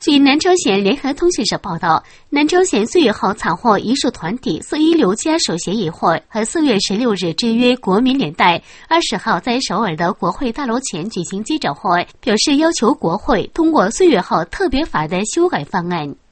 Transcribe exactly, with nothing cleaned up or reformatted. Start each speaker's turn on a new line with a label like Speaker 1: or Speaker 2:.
Speaker 1: 据南朝鲜联合通讯社报道，南朝鲜岁月号参谋艺术团体四一六家属协议会和四月十六日制约国民连代二十号在首尔的国会大楼前举行记者会，表示要求国会通过岁月号特别法的修改方案。